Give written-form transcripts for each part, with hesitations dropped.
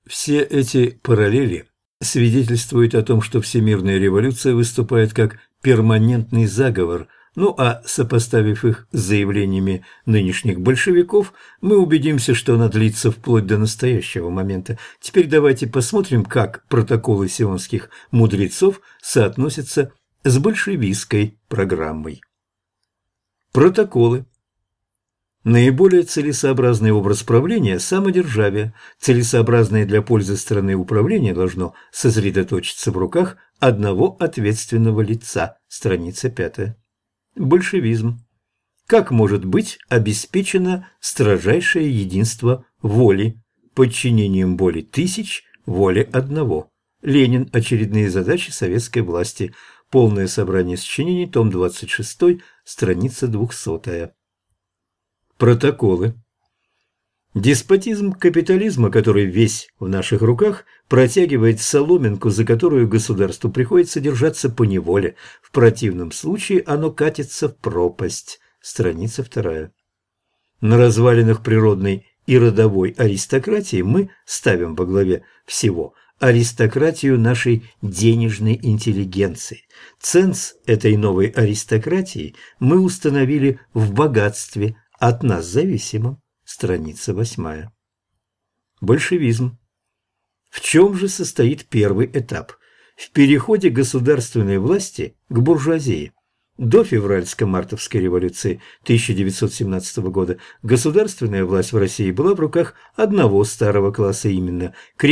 Все эти параллели свидетельствуют о том, что всемирная революция выступает как перманентный заговор, ну а сопоставив их с заявлениями нынешних большевиков, мы убедимся, что она длится вплоть до настоящего момента. Теперь давайте посмотрим, как протоколы сионских мудрецов соотносятся с большевистской программой. Протоколы. Наиболее целесообразный образ правления – самодержавие. Целесообразное для пользы страны управление должно сосредоточиться в руках одного ответственного лица. Страница 5. Большевизм. Как может быть обеспечено строжайшее единство воли, подчинением воли тысяч, воле одного? Ленин. Очередные задачи советской власти. Полное собрание сочинений, том 26, страница 200. Протоколы. Деспотизм капитализма, который весь в наших руках, протягивает соломинку, за которую государству приходится держаться поневоле. В противном случае оно катится в пропасть. Страница 2. На развалинах природной и родовой аристократии мы ставим во главе всего аристократию нашей денежной интеллигенции. Ценз этой новой аристократии мы установили в богатстве, от нас зависимым. Страница 8. Большевизм. В чем же состоит первый этап? В переходе государственной власти к буржуазии. До февральско-мартовской революции 1917 года государственная власть в России была в руках одного старого класса, именно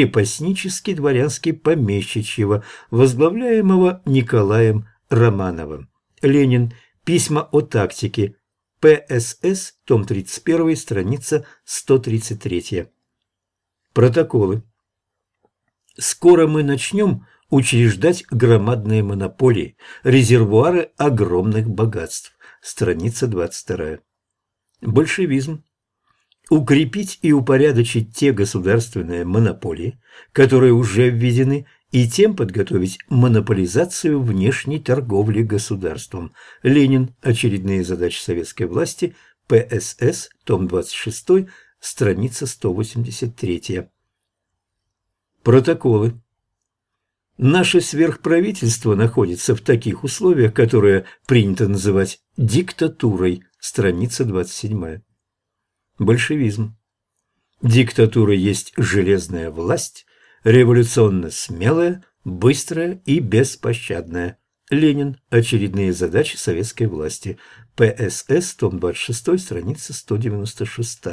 крепостнически-дворянски-помещичьего, возглавляемого Николаем Романовым. Ленин. Письма о тактике. ПСС, том 31, страница 133. Протоколы. Скоро мы начнем учреждать громадные монополии, резервуары огромных богатств. Страница 22. Большевизм. Укрепить и упорядочить те государственные монополии, которые уже введены, и тем подготовить монополизацию внешней торговли государством. Ленин. Очередные задачи советской власти. ПСС. Том 26. Страница 183. Протоколы. Наше сверхправительство находится в таких условиях, которые принято называть диктатурой. Страница 27. Большевизм. Диктатура есть железная власть, революционно смелая, быстрая и беспощадная. Ленин. Очередные задачи советской власти. ПСС. Том 26. Страница 196.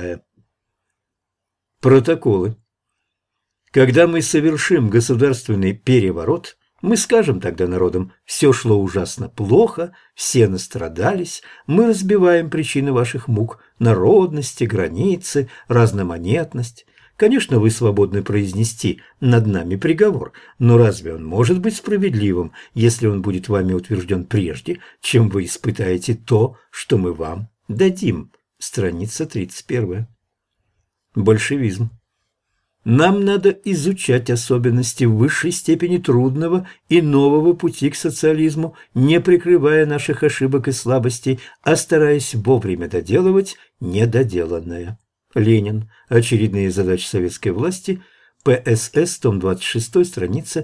Протоколы. Когда мы совершим государственный переворот, мы скажем тогда народам: все шло ужасно плохо, все настрадались, мы разбиваем причины ваших мук, народности, границы, разноманетность. Конечно, вы свободны произнести над нами приговор, но разве он может быть справедливым, если он будет вами утвержден прежде, чем вы испытаете то, что мы вам дадим? Страница 31. Большевизм. Нам надо изучать особенности в высшей степени трудного и нового пути к социализму, не прикрывая наших ошибок и слабостей, а стараясь вовремя доделывать недоделанное. Ленин. Очередные задачи советской власти. ПСС. Том 26. Страница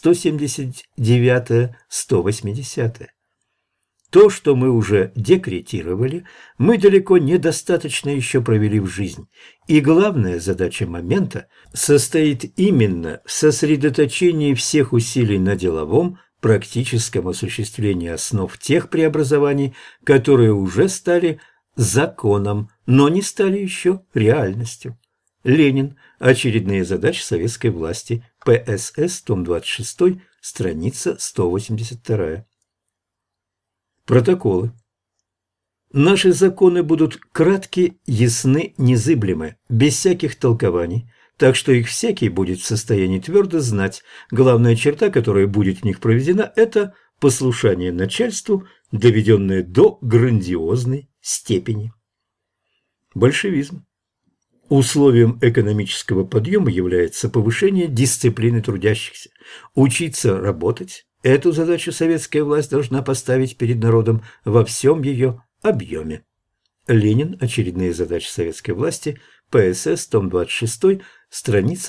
179-180. То, что мы уже декретировали, мы далеко недостаточно еще провели в жизнь. И главная задача момента состоит именно в сосредоточении всех усилий на деловом, практическом осуществлении основ тех преобразований, которые уже стали законом, но не стали еще реальностью. Ленин. Очередные задачи советской власти. ПСС. Том 26. Страница 182. Протоколы. Наши законы будут кратки, ясны, незыблемы, без всяких толкований, так что их всякий будет в состоянии твердо знать. Главная черта, которая будет в них проведена, это послушание начальству, доведенное до грандиозной степени. Большевизм. Условием экономического подъема является повышение дисциплины трудящихся. Учиться работать – эту задачу советская власть должна поставить перед народом во всем ее объеме. Ленин. Очередные задачи советской власти. ПСС, том 26, страница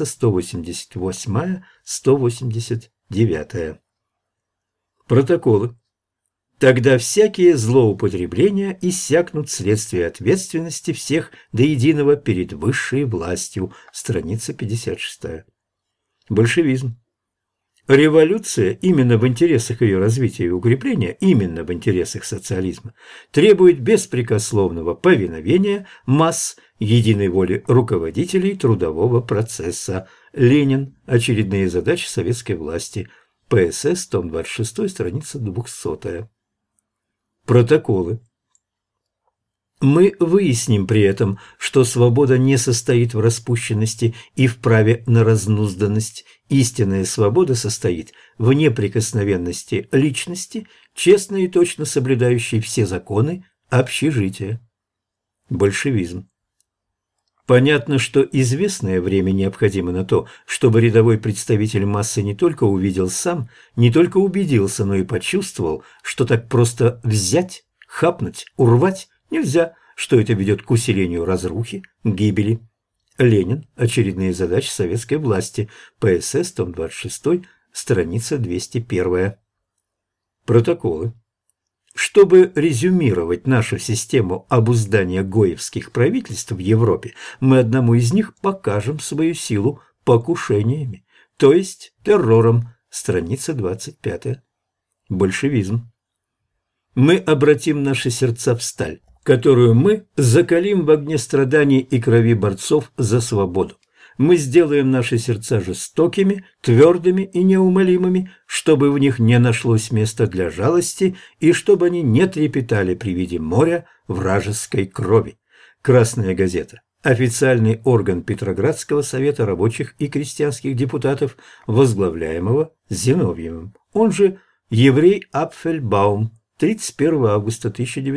188-189. Протоколы. Тогда всякие злоупотребления иссякнут вследствие ответственности всех до единого перед высшей властью. Страница 56. Большевизм. Революция именно в интересах ее развития и укрепления, именно в интересах социализма, требует беспрекословного повиновения масс единой воли руководителей трудового процесса. Ленин. Очередные задачи советской власти. ПСС, том 26, страница 200. Протоколы. Мы выясним при этом, что свобода не состоит в распущенности и в праве на разнузданность. Истинная свобода состоит в неприкосновенности личности, честно и точно соблюдающей все законы общежития. Большевизм. Понятно, что известное время необходимо на то, чтобы рядовой представитель массы не только увидел сам, не только убедился, но и почувствовал, что так просто взять, хапнуть, урвать нельзя, что это ведет к усилению разрухи, гибели. Ленин. Очередные задачи советской власти. ПСС, том 26, страница 201. Протоколы. Чтобы резюмировать нашу систему обуздания гоевских правительств в Европе, мы одному из них покажем свою силу покушениями, то есть террором. Страница 25. Большевизм. Мы обратим наши сердца в сталь, которую мы закалим в огне страданий и крови борцов за свободу. Мы сделаем наши сердца жестокими, твердыми и неумолимыми, чтобы в них не нашлось места для жалости и чтобы они не трепетали при виде моря вражеской крови. Красная газета. Официальный орган Петроградского совета рабочих и крестьянских депутатов, возглавляемого Зиновьевым. Он же еврей Апфельбаум. 31 августа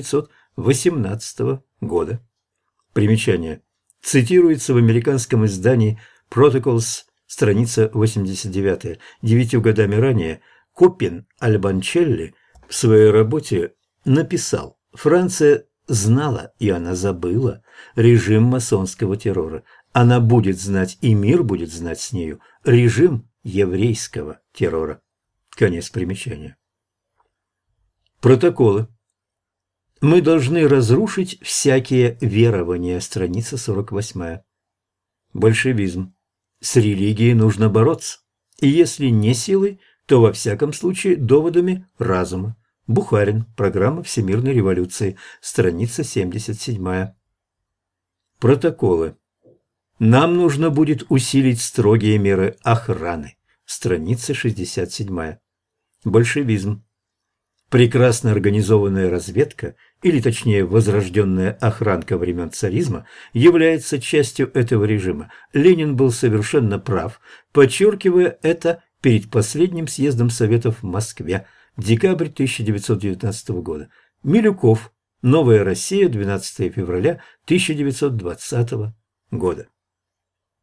1918 года. Примечание. Цитируется в американском издании Protocols, страница 89. 9 годами ранее Коппин Альбанчелли в своей работе написал: «Франция знала, и она забыла режим масонского террора. Она будет знать, и мир будет знать с нею, режим еврейского террора». Конец примечания. Протоколы. Мы должны разрушить всякие верования. Страница 48. Большевизм. С религией нужно бороться. И если не силой, то во всяком случае доводами разума. Бухарин. Программа Всемирной революции. Страница 77. Протоколы. Нам нужно будет усилить строгие меры охраны. Страница 67. Большевизм. Прекрасно организованная разведка, или точнее возрожденная охранка времен царизма, является частью этого режима. Ленин был совершенно прав, подчеркивая это перед последним съездом Советов в Москве, декабрь 1919 года. Милюков. Новая Россия, 12 февраля 1920 года.